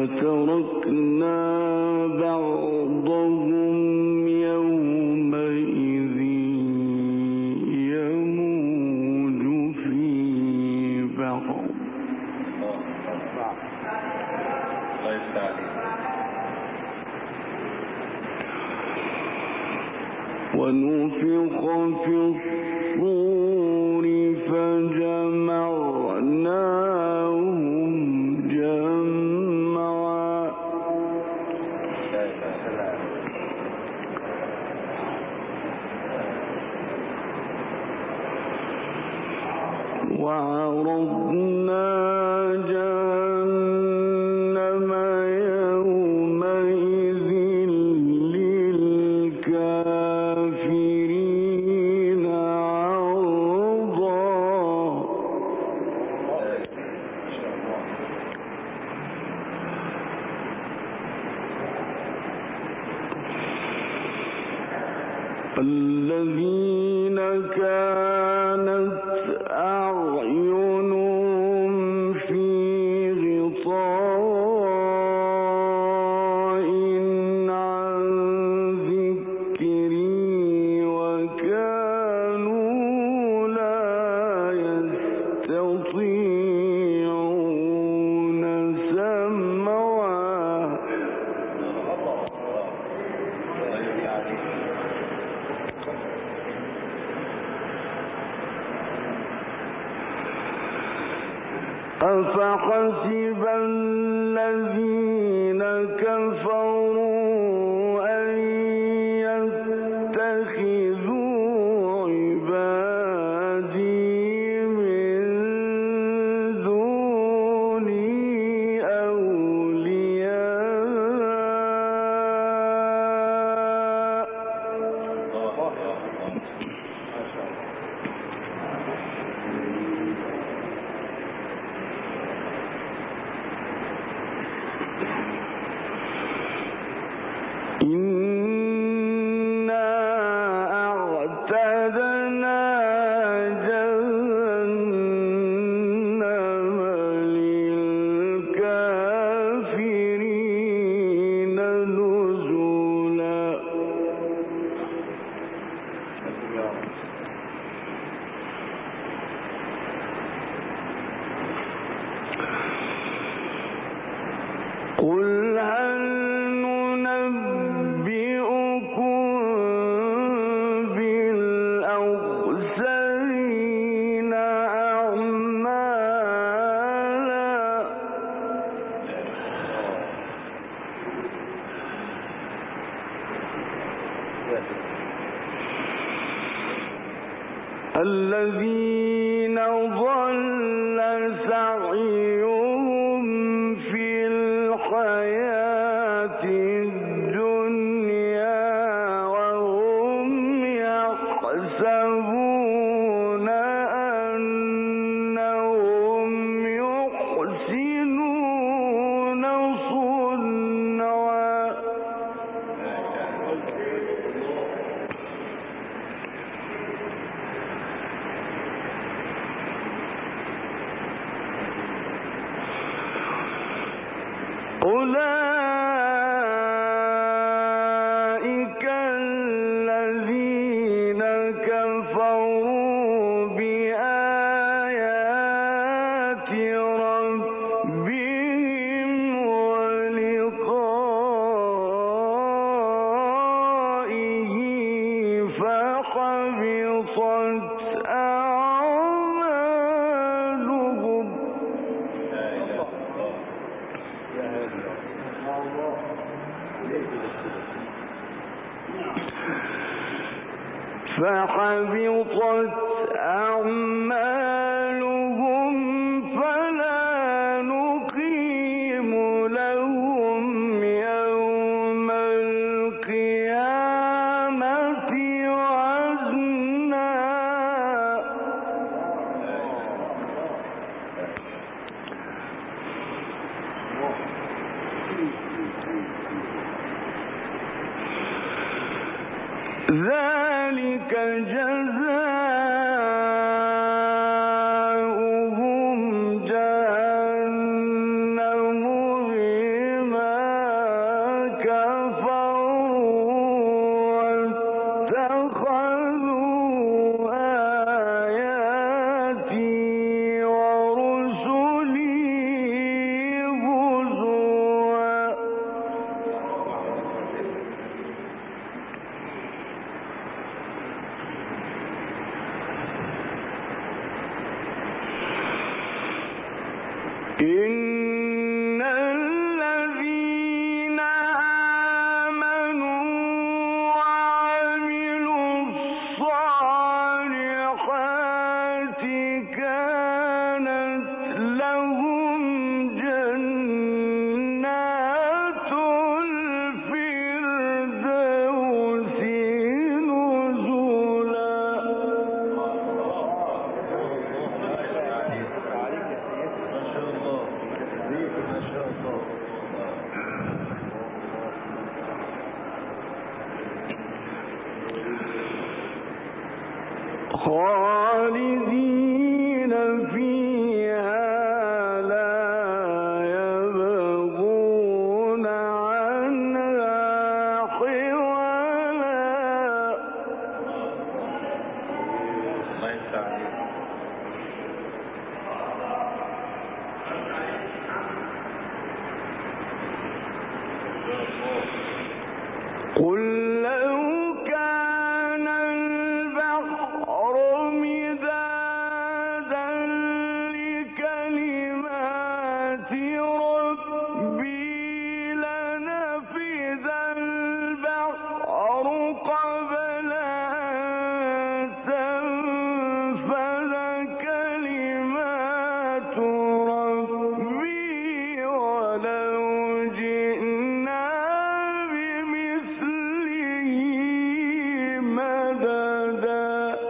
وتركنا بعضهم يومئذ يموج في بعض ونفخ في الصور فجمعناهم جمعا وعرضنا جهنم يومئذ للكافرين عرضا الذين كانت أعينهم في غطاء عن ذكري وكانوا لا يستطيعون سمعا أفحسب الذين كفروا أن يتخذوا عبادي من دوني أولياء إنا أعتدنا جهنم للكافرين نزلا قل هل ننبئكم بالأخسرين أعمالا الذين ضل سعيهم في الحياة الدنيا وهم يحسبون أنهم يحسنون صنعا أولئك الذين كفروا بآيات ربهم ولقائه فحبطت أعمالهم فلا نقيم لهم يوم القيامة وزنا ذلك جزاؤهم جهنم بما خالدين فيها لا يبغون عنها حولا. قل لو كان البحر مدادا لكلمات ربي لنفذ البحر قبل أن تنفذ كلمات ربي ولو جئنا بمثله مددا.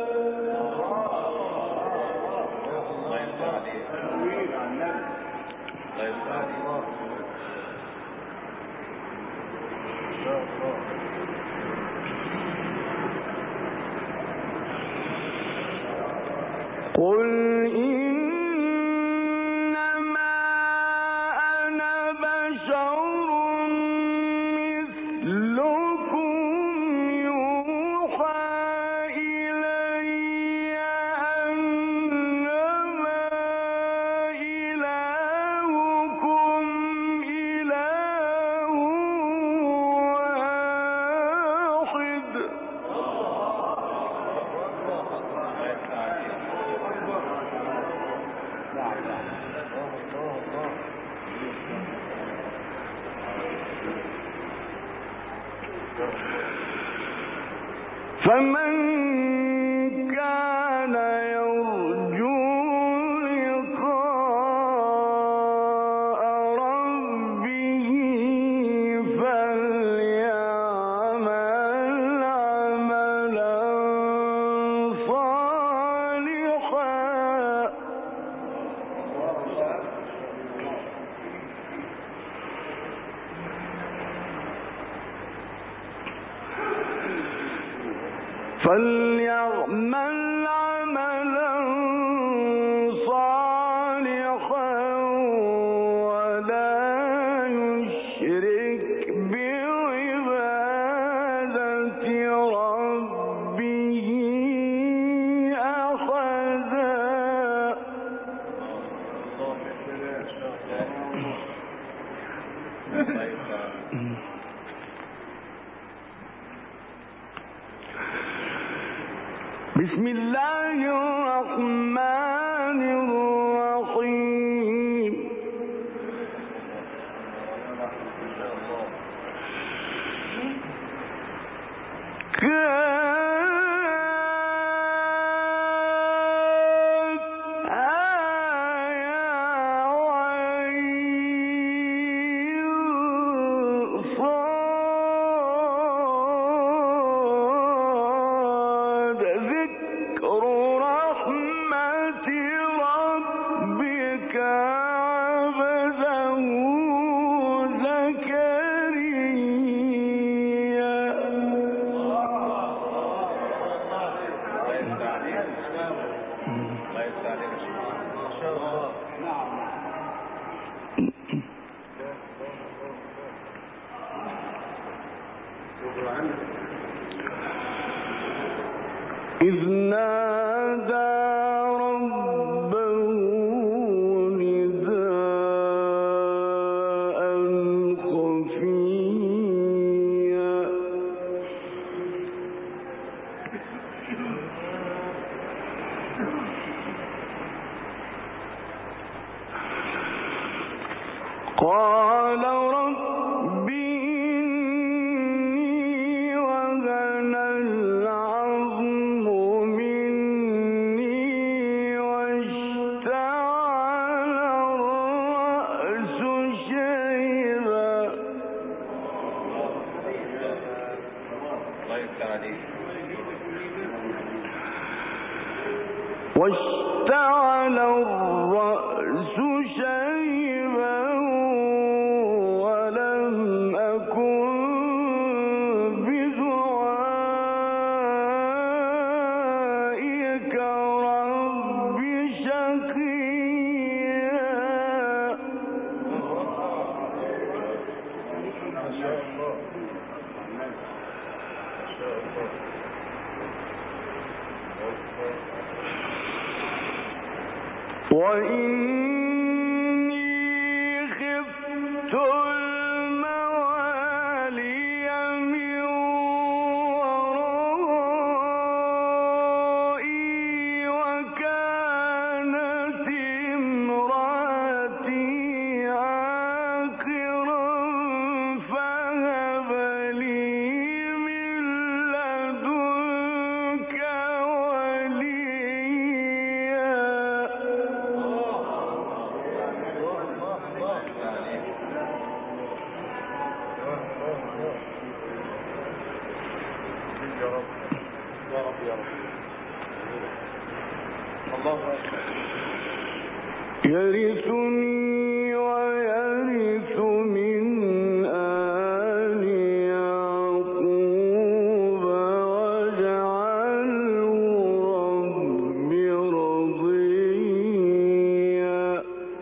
قل إنما أنا بشر مثلكم يوحى إلي أنما إلهكم إله واحد. فمن كان يرجو لقاء ربه فليعمل عملا صالحا. فليعمل عملا صالحا ولا يشرك بعبادة ربه أحدا. بسم الله الرحمن الرحيم. إذ نادى ربه نداء خفيا قال رب إني وهن العظم مني واشتعل الرأس شيبا ولم أكن بدعائك يرثني ويرث من آل يعقوب واجعله رب رضيا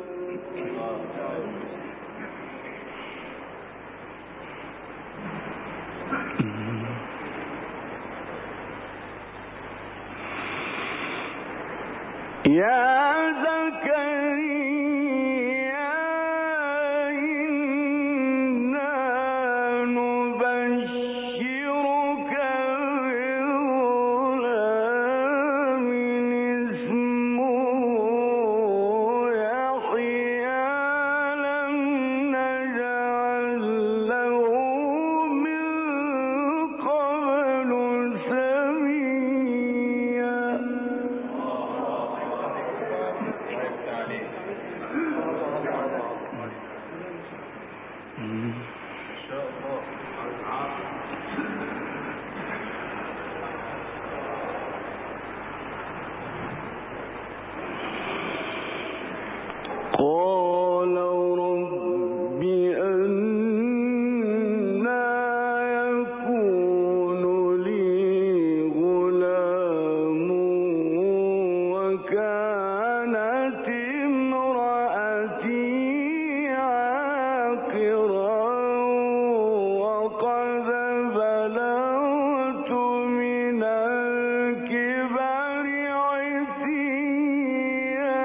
يا زكريا إنا نبشرك بغلام اسمه يحيى لم نجعل له من قبل سميا قال رب أنى يكون لي غلام وكانت امرأتي عاقرا وقد بلغت من الكبر عتيا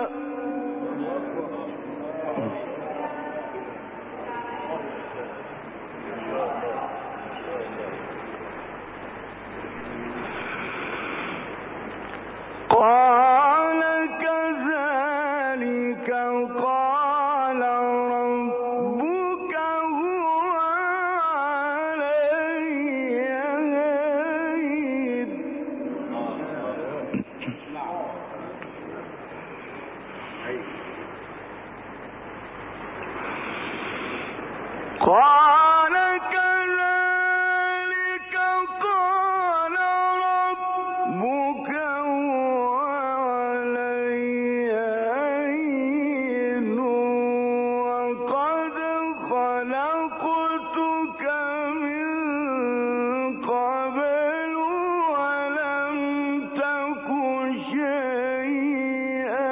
قال كذلك قال ربك هو علي هين قال كذلك قال ربك هو علي هين وقد خلقتك من قبل ولم تك شيئا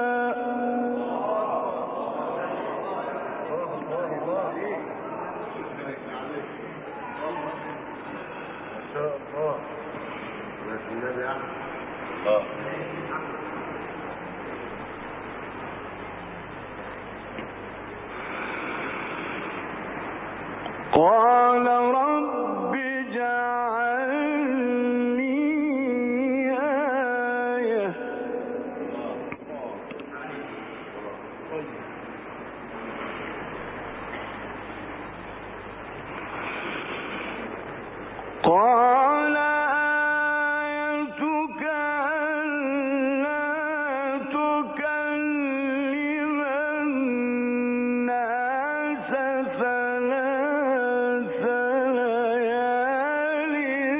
قال رب اجعل لي آية قال آيتك ألا تكلم الناس ثلاث ليال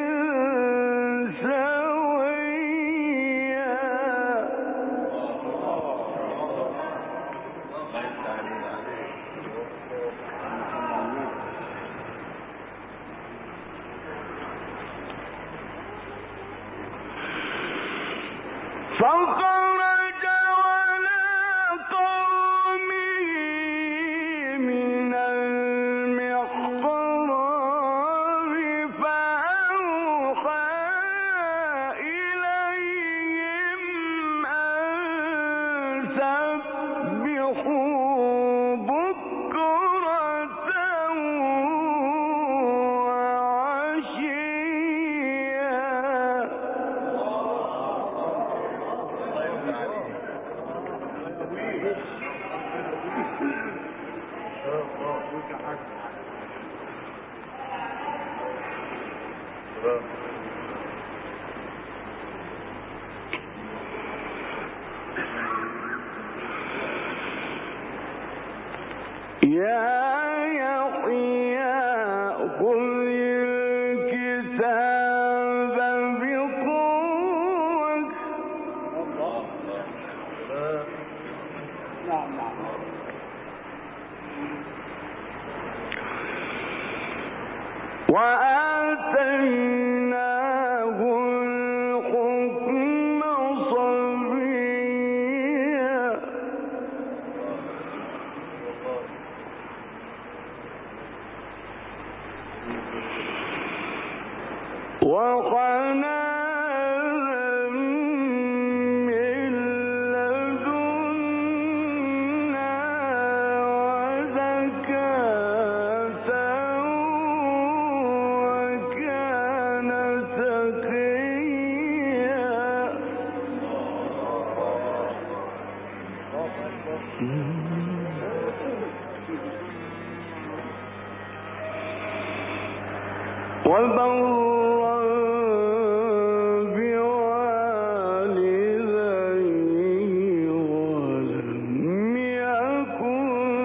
سويا فخرج على قومه من المحراب فأوحى وآتيناه الحكم صبيا وحنانا من لدنا وزكاة وكان تقيا وبرا بوالديه ولم يكن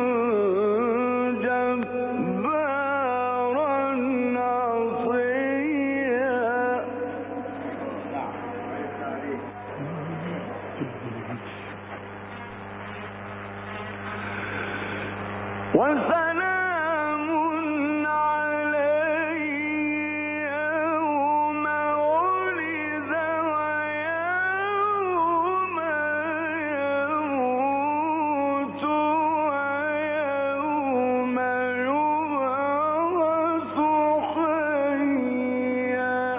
جبارا عصيا وسلام عليه يوم ولد ويوم يموت ويوم يبعث حيا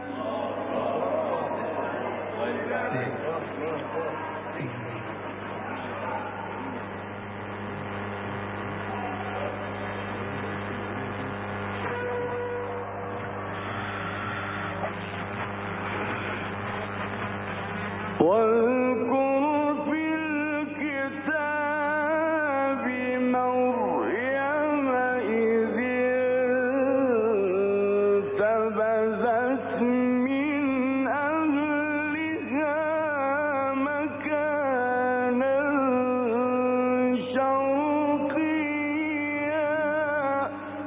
واذكر في الكتاب مريم إذ انتبذت من أهلها مكانا شرقيا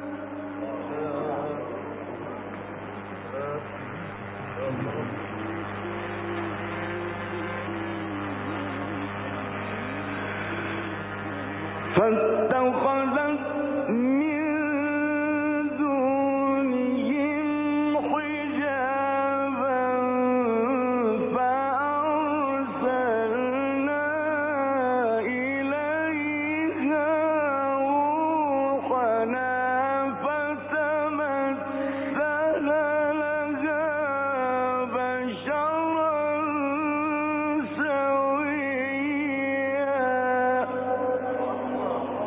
فاتخذت من دونهم حجابا فأرسلنا إليها روحنا فتمثل لها بشرا سويا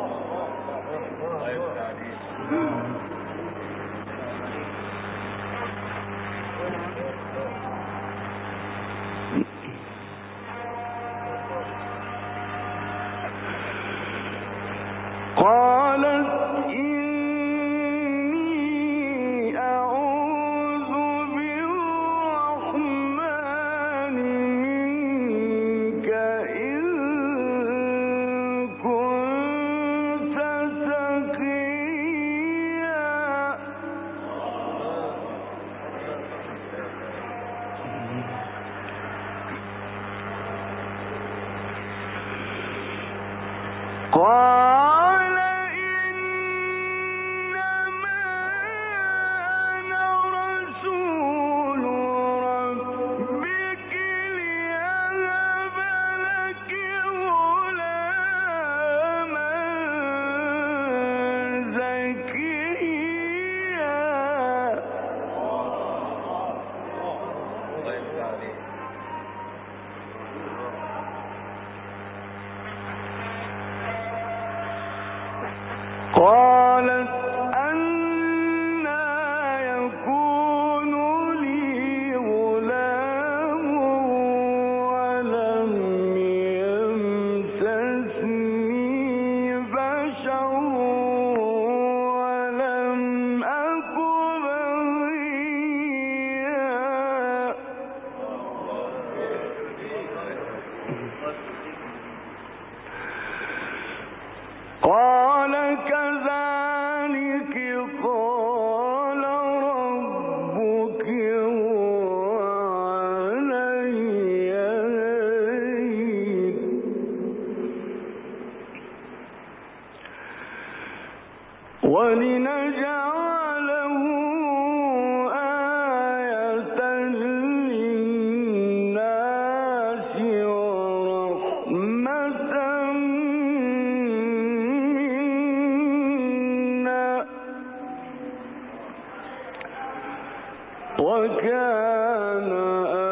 وكان